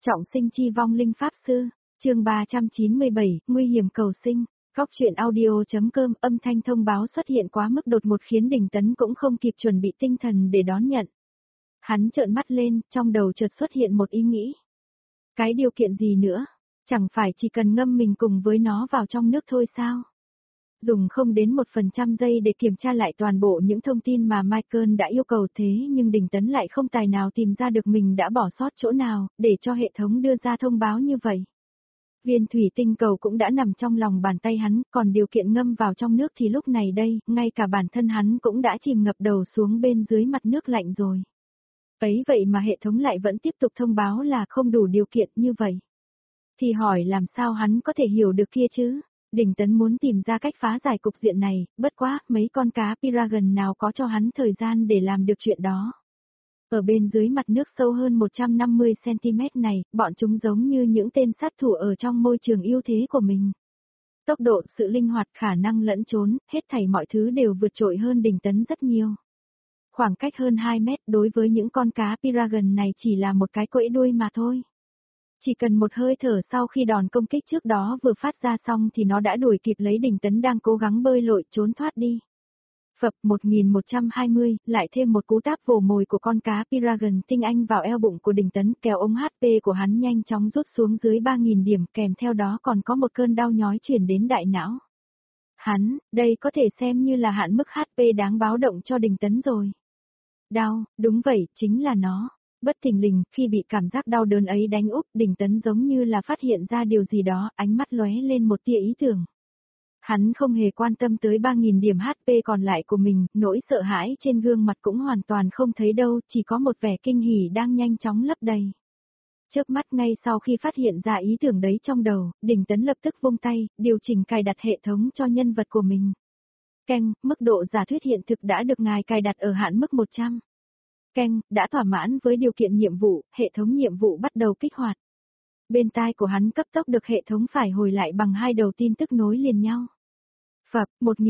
Trọng sinh chi vong linh pháp sư, chương 397, nguy hiểm cầu sinh. Góc truyện audio.com âm thanh thông báo xuất hiện quá mức đột ngột khiến Đình Tấn cũng không kịp chuẩn bị tinh thần để đón nhận. Hắn trợn mắt lên, trong đầu chợt xuất hiện một ý nghĩ. Cái điều kiện gì nữa? Chẳng phải chỉ cần ngâm mình cùng với nó vào trong nước thôi sao? Dùng không đến 1% giây để kiểm tra lại toàn bộ những thông tin mà Michael đã yêu cầu thế nhưng Đình Tấn lại không tài nào tìm ra được mình đã bỏ sót chỗ nào, để cho hệ thống đưa ra thông báo như vậy. Viên thủy tinh cầu cũng đã nằm trong lòng bàn tay hắn, còn điều kiện ngâm vào trong nước thì lúc này đây, ngay cả bản thân hắn cũng đã chìm ngập đầu xuống bên dưới mặt nước lạnh rồi. Ấy vậy mà hệ thống lại vẫn tiếp tục thông báo là không đủ điều kiện như vậy. Thì hỏi làm sao hắn có thể hiểu được kia chứ? Đình Tấn muốn tìm ra cách phá giải cục diện này, bất quá, mấy con cá Piragon nào có cho hắn thời gian để làm được chuyện đó. Ở bên dưới mặt nước sâu hơn 150cm này, bọn chúng giống như những tên sát thủ ở trong môi trường ưu thế của mình. Tốc độ, sự linh hoạt, khả năng lẫn trốn, hết thảy mọi thứ đều vượt trội hơn Đình Tấn rất nhiều. Khoảng cách hơn 2 mét đối với những con cá Piragon này chỉ là một cái cỗi đuôi mà thôi. Chỉ cần một hơi thở sau khi đòn công kích trước đó vừa phát ra xong thì nó đã đuổi kịp lấy Đình Tấn đang cố gắng bơi lội trốn thoát đi. Phập 1120, lại thêm một cú táp vồ mồi của con cá Piragon tinh anh vào eo bụng của Đình Tấn, kéo ống HP của hắn nhanh chóng rút xuống dưới 3000 điểm, kèm theo đó còn có một cơn đau nhói chuyển đến đại não. Hắn, đây có thể xem như là hạn mức HP đáng báo động cho Đình Tấn rồi. Đau, đúng vậy, chính là nó. Bất thình lình, khi bị cảm giác đau đớn ấy đánh úp, Đình Tấn giống như là phát hiện ra điều gì đó, ánh mắt lóe lên một tia ý tưởng. Hắn không hề quan tâm tới 3000 điểm HP còn lại của mình, nỗi sợ hãi trên gương mặt cũng hoàn toàn không thấy đâu, chỉ có một vẻ kinh hỉ đang nhanh chóng lấp đầy. Chớp mắt ngay sau khi phát hiện ra ý tưởng đấy trong đầu, Đình Tấn lập tức vung tay, điều chỉnh cài đặt hệ thống cho nhân vật của mình. Keng, mức độ giả thuyết hiện thực đã được ngài cài đặt ở hạn mức 100. Keng, đã thỏa mãn với điều kiện nhiệm vụ, hệ thống nhiệm vụ bắt đầu kích hoạt. Bên tai của hắn cấp tốc được hệ thống phải hồi lại bằng hai đầu tin tức nối liền nhau. Phập,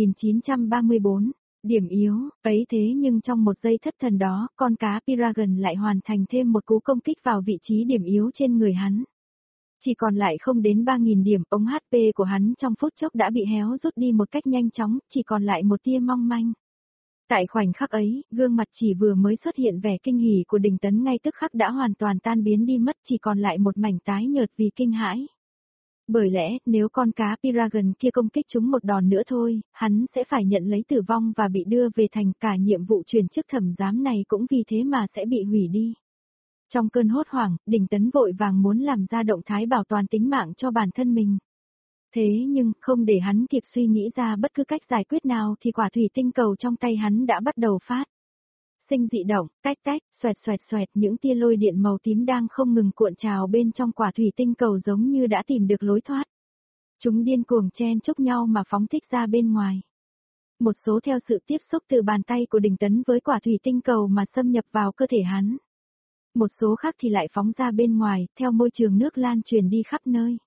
1934, điểm yếu, ấy thế nhưng trong một giây thất thần đó, con cá Piragon lại hoàn thành thêm một cú công kích vào vị trí điểm yếu trên người hắn. Chỉ còn lại không đến 3000 điểm, ống HP của hắn trong phút chốc đã bị héo rút đi một cách nhanh chóng, chỉ còn lại một tia mong manh. Tại khoảnh khắc ấy, gương mặt chỉ vừa mới xuất hiện vẻ kinh hỉ của Đình Tấn ngay tức khắc đã hoàn toàn tan biến đi mất, chỉ còn lại một mảnh tái nhợt vì kinh hãi. Bởi lẽ, nếu con cá Piragon kia công kích chúng một đòn nữa thôi, hắn sẽ phải nhận lấy tử vong và bị đưa về thành, cả nhiệm vụ truyền chức thẩm giám này cũng vì thế mà sẽ bị hủy đi. Trong cơn hốt hoảng, Đình Tấn vội vàng muốn làm ra động thái bảo toàn tính mạng cho bản thân mình. Thế nhưng, không để hắn kịp suy nghĩ ra bất cứ cách giải quyết nào thì quả thủy tinh cầu trong tay hắn đã bắt đầu phát sinh dị động, tách tách, xoẹt xoẹt, những tia lôi điện màu tím đang không ngừng cuộn trào bên trong quả thủy tinh cầu giống như đã tìm được lối thoát. Chúng điên cuồng chen chúc nhau mà phóng thích ra bên ngoài. Một số theo sự tiếp xúc từ bàn tay của Đình Tấn với quả thủy tinh cầu mà xâm nhập vào cơ thể hắn. Một số khác thì lại phóng ra bên ngoài, theo môi trường nước lan truyền đi khắp nơi.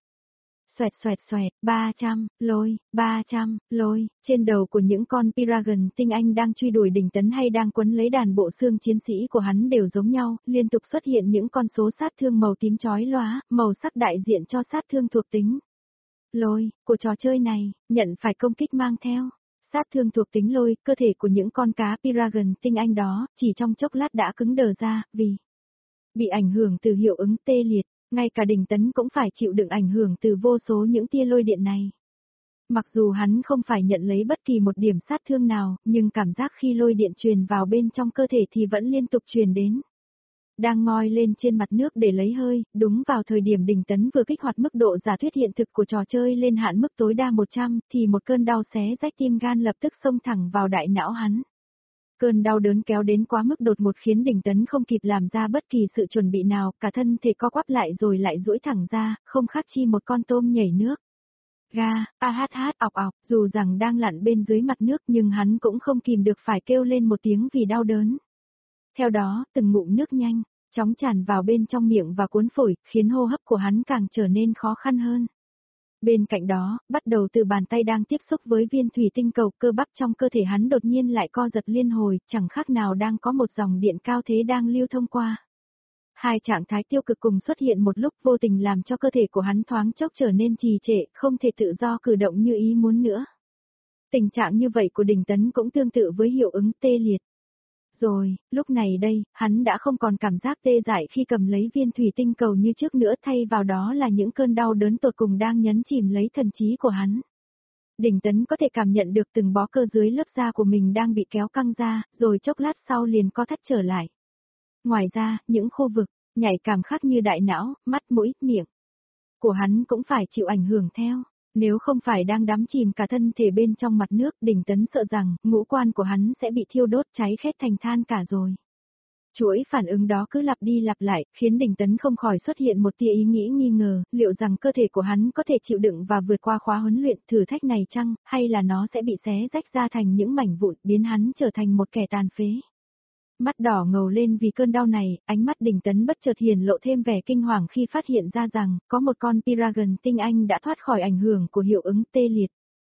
Xoẹt, 300, lôi, 300, lôi, trên đầu của những con Piragon tinh anh đang truy đuổi Đình Tấn hay đang quấn lấy đàn bộ xương chiến sĩ của hắn đều giống nhau, liên tục xuất hiện những con số sát thương màu tím chói lóa, màu sắc đại diện cho sát thương thuộc tính. Lôi, của trò chơi này, nhận phải công kích mang theo. Sát thương thuộc tính lôi, cơ thể của những con cá Piragon tinh anh đó, chỉ trong chốc lát đã cứng đờ ra, vì bị ảnh hưởng từ hiệu ứng tê liệt. Ngay cả Đình Tấn cũng phải chịu đựng ảnh hưởng từ vô số những tia lôi điện này. Mặc dù hắn không phải nhận lấy bất kỳ một điểm sát thương nào, nhưng cảm giác khi lôi điện truyền vào bên trong cơ thể thì vẫn liên tục truyền đến. Đang ngoi lên trên mặt nước để lấy hơi, đúng vào thời điểm Đình Tấn vừa kích hoạt mức độ giả thuyết hiện thực của trò chơi lên hạn mức tối đa 100, thì một cơn đau xé rách tim gan lập tức xông thẳng vào đại não hắn. Cơn đau đớn kéo đến quá mức đột ngột khiến Đình Tấn không kịp làm ra bất kỳ sự chuẩn bị nào, cả thân thể co quắp lại rồi lại duỗi thẳng ra, không khác chi một con tôm nhảy nước. Ga, ọc ọc, dù rằng đang lặn bên dưới mặt nước nhưng hắn cũng không kìm được phải kêu lên một tiếng vì đau đớn. Theo đó, từng ngụm nước nhanh, chóng tràn vào bên trong miệng và cuốn phổi, khiến hô hấp của hắn càng trở nên khó khăn hơn. Bên cạnh đó, bắt đầu từ bàn tay đang tiếp xúc với viên thủy tinh cầu, cơ bắp trong cơ thể hắn đột nhiên lại co giật liên hồi, chẳng khác nào đang có một dòng điện cao thế đang lưu thông qua. Hai trạng thái tiêu cực cùng xuất hiện một lúc vô tình làm cho cơ thể của hắn thoáng chốc trở nên trì trệ, không thể tự do cử động như ý muốn nữa. Tình trạng như vậy của Đình Tấn cũng tương tự với hiệu ứng tê liệt. Rồi, lúc này đây, hắn đã không còn cảm giác tê dại khi cầm lấy viên thủy tinh cầu như trước nữa, thay vào đó là những cơn đau đớn tột cùng đang nhấn chìm lấy thần trí của hắn. Đình Tấn có thể cảm nhận được từng bó cơ dưới lớp da của mình đang bị kéo căng ra, rồi chốc lát sau liền co thắt trở lại. Ngoài ra, những khu vực nhạy cảm khác như đại não, mắt, mũi, miệng của hắn cũng phải chịu ảnh hưởng theo. Nếu không phải đang đắm chìm cả thân thể bên trong mặt nước, Đình Tấn sợ rằng ngũ quan của hắn sẽ bị thiêu đốt cháy khét thành than cả rồi. Chuỗi phản ứng đó cứ lặp đi lặp lại, khiến Đình Tấn không khỏi xuất hiện một tia ý nghĩ nghi ngờ, liệu rằng cơ thể của hắn có thể chịu đựng và vượt qua khóa huấn luyện thử thách này chăng, hay là nó sẽ bị xé rách ra thành những mảnh vụn, biến hắn trở thành một kẻ tàn phế. Mắt đỏ ngầu lên vì cơn đau này, ánh mắt Đình Tấn bất chợt hiển lộ thêm vẻ kinh hoàng khi phát hiện ra rằng, có một con Piragon tinh anh đã thoát khỏi ảnh hưởng của hiệu ứng tê liệt.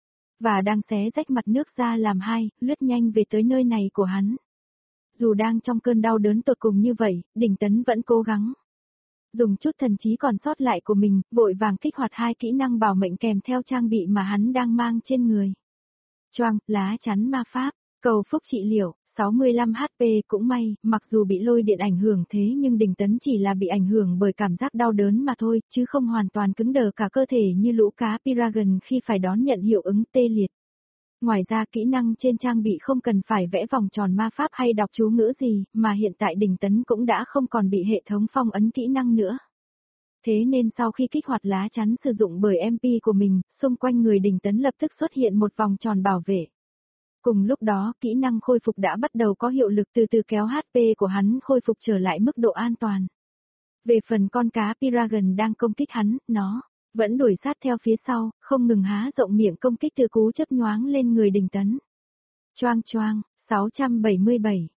Và đang xé rách mặt nước ra làm hai, lướt nhanh về tới nơi này của hắn. Dù đang trong cơn đau đớn tột cùng như vậy, Đình Tấn vẫn cố gắng. Dùng chút thần trí còn sót lại của mình, vội vàng kích hoạt hai kỹ năng bảo mệnh kèm theo trang bị mà hắn đang mang trên người. Choang, lá chắn ma pháp, cầu phúc trị liệu. 65 HP cũng may, mặc dù bị lôi điện ảnh hưởng thế nhưng Đình Tấn chỉ là bị ảnh hưởng bởi cảm giác đau đớn mà thôi, chứ không hoàn toàn cứng đờ cả cơ thể như lũ cá Piragon khi phải đón nhận hiệu ứng tê liệt. Ngoài ra kỹ năng trên trang bị không cần phải vẽ vòng tròn ma pháp hay đọc chú ngữ gì, mà hiện tại Đình Tấn cũng đã không còn bị hệ thống phong ấn kỹ năng nữa. Thế nên sau khi kích hoạt lá chắn sử dụng bởi MP của mình, xung quanh người Đình Tấn lập tức xuất hiện một vòng tròn bảo vệ. Cùng lúc đó, kỹ năng khôi phục đã bắt đầu có hiệu lực, từ từ kéo HP của hắn khôi phục trở lại mức độ an toàn. Về phần con cá Piragon đang công kích hắn, nó vẫn đuổi sát theo phía sau, không ngừng há rộng miệng công kích từ cú chớp nhoáng lên người Đình Tấn. Choang choang, 677,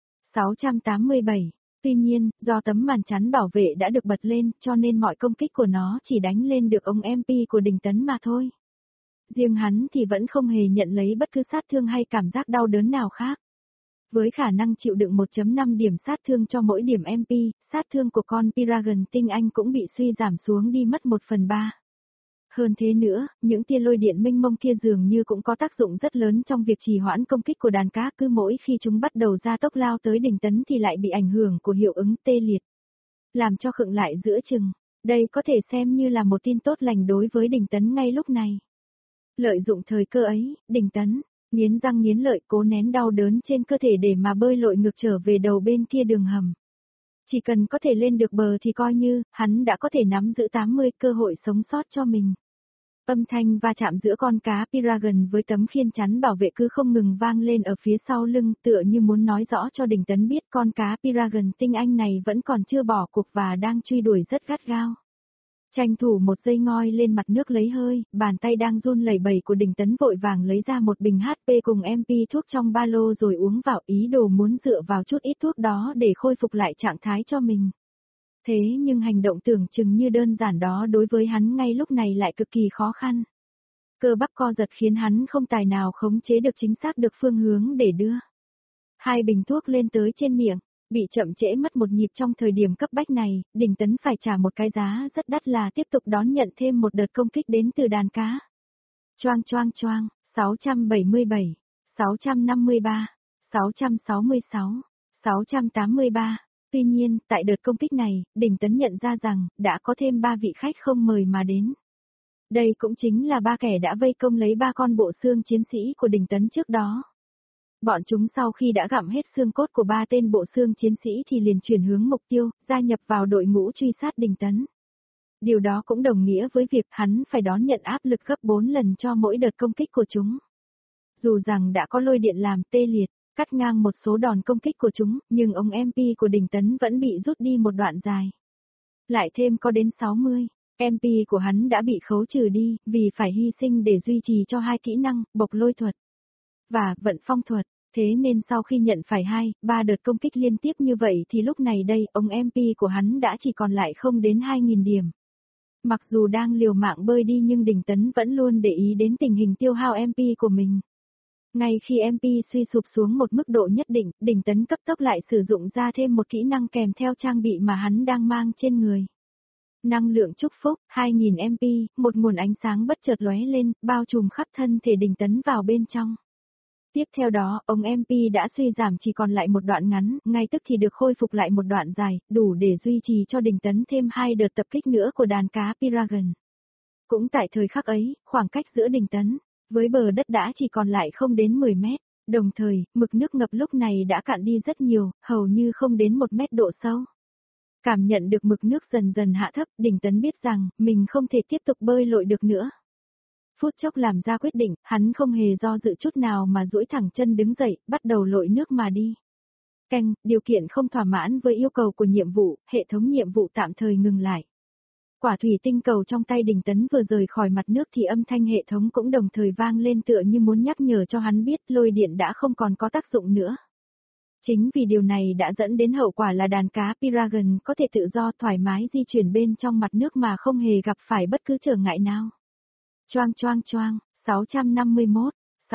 687. Tuy nhiên, do tấm màn chắn bảo vệ đã được bật lên, cho nên mọi công kích của nó chỉ đánh lên được ống MP của Đình Tấn mà thôi. Riêng hắn thì vẫn không hề nhận lấy bất cứ sát thương hay cảm giác đau đớn nào khác. Với khả năng chịu đựng 1.5 điểm sát thương cho mỗi điểm MP, sát thương của con Piragon tinh anh cũng bị suy giảm xuống đi mất 1/3. Hơn thế nữa, những tia lôi điện mênh mông kia dường như cũng có tác dụng rất lớn trong việc trì hoãn công kích của đàn cá, cứ mỗi khi chúng bắt đầu ra tốc lao tới Đình Tấn thì lại bị ảnh hưởng của hiệu ứng tê liệt. Làm cho khựng lại giữa chừng, đây có thể xem như là một tin tốt lành đối với Đình Tấn ngay lúc này. Lợi dụng thời cơ ấy, Đình Tấn nghiến răng nghiến lợi cố nén đau đớn trên cơ thể để mà bơi lội ngược trở về đầu bên kia đường hầm. Chỉ cần có thể lên được bờ thì coi như, hắn đã có thể nắm giữ 80 cơ hội sống sót cho mình. Âm thanh va chạm giữa con cá Piragon với tấm khiên chắn bảo vệ cứ không ngừng vang lên ở phía sau lưng, tựa như muốn nói rõ cho Đình Tấn biết con cá Piragon tinh anh này vẫn còn chưa bỏ cuộc và đang truy đuổi rất gắt gao. Tranh thủ một giây ngoi lên mặt nước lấy hơi, bàn tay đang run lẩy bẩy của Đình Tấn vội vàng lấy ra một bình HP cùng MP thuốc trong ba lô rồi uống vào, ý đồ muốn dựa vào chút ít thuốc đó để khôi phục lại trạng thái cho mình. Thế nhưng hành động tưởng chừng như đơn giản đó đối với hắn ngay lúc này lại cực kỳ khó khăn. Cơ bắp co giật khiến hắn không tài nào khống chế được chính xác được phương hướng để đưa hai bình thuốc lên tới trên miệng. Bị chậm trễ mất một nhịp trong thời điểm cấp bách này, Đình Tấn phải trả một cái giá rất đắt là tiếp tục đón nhận thêm một đợt công kích đến từ đàn cá. Choang choang choang, 677, 653, 666, 683. Tuy nhiên, tại đợt công kích này, Đình Tấn nhận ra rằng, đã có thêm 3 vị khách không mời mà đến. Đây cũng chính là 3 kẻ đã vây công lấy 3 con bộ xương chiến sĩ của Đình Tấn trước đó. Bọn chúng sau khi đã gặm hết xương cốt của 3 tên bộ xương chiến sĩ thì liền chuyển hướng mục tiêu, gia nhập vào đội ngũ truy sát Đình Tấn. Điều đó cũng đồng nghĩa với việc hắn phải đón nhận áp lực gấp 4 lần cho mỗi đợt công kích của chúng. Dù rằng đã có lôi điện làm tê liệt, cắt ngang một số đòn công kích của chúng, nhưng ống MP của Đình Tấn vẫn bị rút đi một đoạn dài. Lại thêm có đến 60, MP của hắn đã bị khấu trừ đi, vì phải hy sinh để duy trì cho hai kỹ năng, bộc lôi thuật và vận phong thuật. Thế nên sau khi nhận phải 2-3 đợt công kích liên tiếp như vậy thì lúc này đây, ống MP của hắn đã chỉ còn lại không đến 2.000 điểm. Mặc dù đang liều mạng bơi đi nhưng Đình Tấn vẫn luôn để ý đến tình hình tiêu hao MP của mình. Ngay khi MP suy sụp xuống một mức độ nhất định, Đình Tấn cấp tốc lại sử dụng ra thêm một kỹ năng kèm theo trang bị mà hắn đang mang trên người. Năng lượng chúc phúc, 2000 MP, một nguồn ánh sáng bất chợt lóe lên, bao trùm khắp thân thể Đình Tấn vào bên trong. Tiếp theo đó, ông MP đã suy giảm chỉ còn lại một đoạn ngắn, ngay tức thì được khôi phục lại một đoạn dài, đủ để duy trì cho Đình Tấn thêm 2 đợt tập kích nữa của đàn cá Piragon. Cũng tại thời khắc ấy, khoảng cách giữa Đình Tấn với bờ đất đã chỉ còn lại không đến 10 mét, đồng thời, mực nước ngập lúc này đã cạn đi rất nhiều, hầu như không đến 1 mét độ sâu. Cảm nhận được mực nước dần dần hạ thấp, Đình Tấn biết rằng, mình không thể tiếp tục bơi lội được nữa. Phút chốc làm ra quyết định, hắn không hề do dự chút nào mà duỗi thẳng chân đứng dậy, bắt đầu lội nước mà đi. Canh, điều kiện không thỏa mãn với yêu cầu của nhiệm vụ, hệ thống nhiệm vụ tạm thời ngừng lại. Quả thủy tinh cầu trong tay Đình Tấn vừa rời khỏi mặt nước thì âm thanh hệ thống cũng đồng thời vang lên tựa như muốn nhắc nhở cho hắn biết lôi điện đã không còn có tác dụng nữa. Chính vì điều này đã dẫn đến hậu quả là đàn cá Piragon có thể tự do thoải mái di chuyển bên trong mặt nước mà không hề gặp phải bất cứ trở ngại nào. Choang choang choang, 651,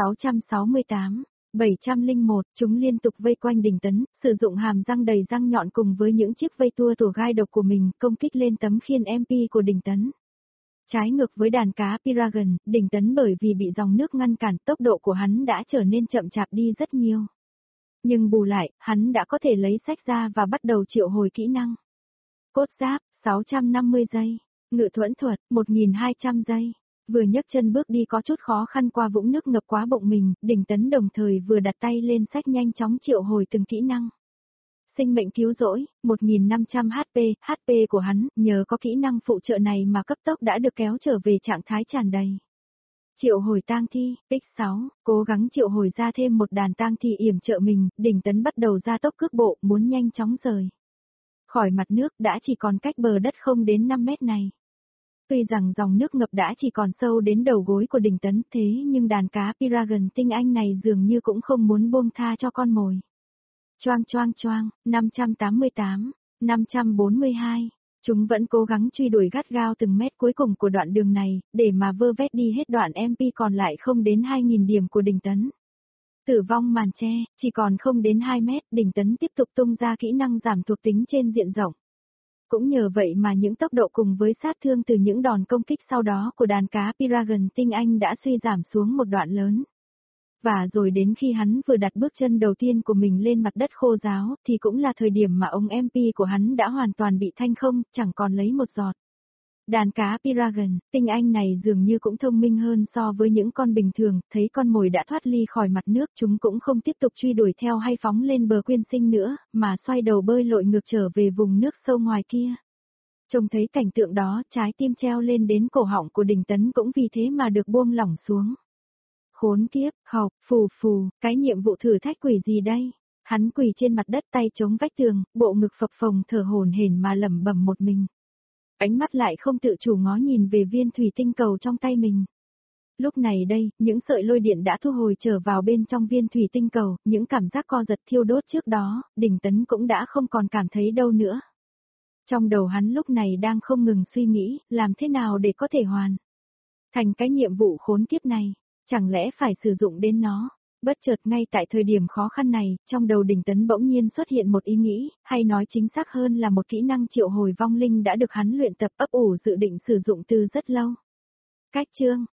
668, 701, chúng liên tục vây quanh Đình Tấn, sử dụng hàm răng đầy răng nhọn cùng với những chiếc vây tua tủa gai độc của mình, công kích lên tấm khiên MP của Đình Tấn. Trái ngược với đàn cá Piragon, Đình Tấn bởi vì bị dòng nước ngăn cản, tốc độ của hắn đã trở nên chậm chạp đi rất nhiều. Nhưng bù lại, hắn đã có thể lấy sách ra và bắt đầu triệu hồi kỹ năng. Cốt giáp, 650 giây. Ngự thuẫn thuật, 1200 giây. Vừa nhấc chân bước đi có chút khó khăn qua vũng nước ngập quá bụng mình, Đình Tấn đồng thời vừa đặt tay lên sách nhanh chóng triệu hồi từng kỹ năng. Sinh mệnh cứu rỗi, 1500 HP, HP của hắn, nhờ có kỹ năng phụ trợ này mà cấp tốc đã được kéo trở về trạng thái tràn đầy. Triệu hồi tang thi, X6, cố gắng triệu hồi ra thêm một đàn tang thi yểm trợ mình, Đình Tấn bắt đầu ra tốc cước bộ, muốn nhanh chóng rời khỏi mặt nước đã chỉ còn cách bờ đất không đến 5 mét này. Tuy rằng dòng nước ngập đã chỉ còn sâu đến đầu gối của Đình Tấn thế nhưng đàn cá Piragon tinh anh này dường như cũng không muốn buông tha cho con mồi. Choang choang choang, 588, 542. Chúng vẫn cố gắng truy đuổi gắt gao từng mét cuối cùng của đoạn đường này, để mà vơ vét đi hết đoạn MP còn lại không đến 2000 điểm của Đình Tấn. Tử vong màn che, chỉ còn không đến 2 mét, Đình Tấn tiếp tục tung ra kỹ năng giảm thuộc tính trên diện rộng. Cũng nhờ vậy mà những tốc độ cùng với sát thương từ những đòn công kích sau đó của đàn cá Piragon tinh anh đã suy giảm xuống một đoạn lớn. Và rồi đến khi hắn vừa đặt bước chân đầu tiên của mình lên mặt đất khô ráo, thì cũng là thời điểm mà ông MP của hắn đã hoàn toàn bị thanh không, chẳng còn lấy một giọt. Đàn cá Piragon, tinh anh này dường như cũng thông minh hơn so với những con bình thường, thấy con mồi đã thoát ly khỏi mặt nước chúng cũng không tiếp tục truy đuổi theo hay phóng lên bờ quyên sinh nữa, mà xoay đầu bơi lội ngược trở về vùng nước sâu ngoài kia. Trông thấy cảnh tượng đó, trái tim treo lên đến cổ họng của Đình Tấn cũng vì thế mà được buông lỏng xuống. Khốn kiếp, học, phù phù, cái nhiệm vụ thử thách quỷ gì đây? Hắn quỳ trên mặt đất tay chống vách tường, bộ ngực phập phồng thở hổn hển mà lẩm bẩm một mình. Ánh mắt lại không tự chủ ngó nhìn về viên thủy tinh cầu trong tay mình. Lúc này đây, những sợi lôi điện đã thu hồi trở vào bên trong viên thủy tinh cầu, những cảm giác co giật thiêu đốt trước đó, Đình Tấn cũng đã không còn cảm thấy đâu nữa. Trong đầu hắn lúc này đang không ngừng suy nghĩ, làm thế nào để có thể hoàn thành cái nhiệm vụ khốn kiếp này, chẳng lẽ phải sử dụng đến nó. Bất chợt ngay tại thời điểm khó khăn này, trong đầu Đình Tấn bỗng nhiên xuất hiện một ý nghĩ, hay nói chính xác hơn là một kỹ năng triệu hồi vong linh đã được hắn luyện tập ấp ủ dự định sử dụng từ rất lâu. Cách chương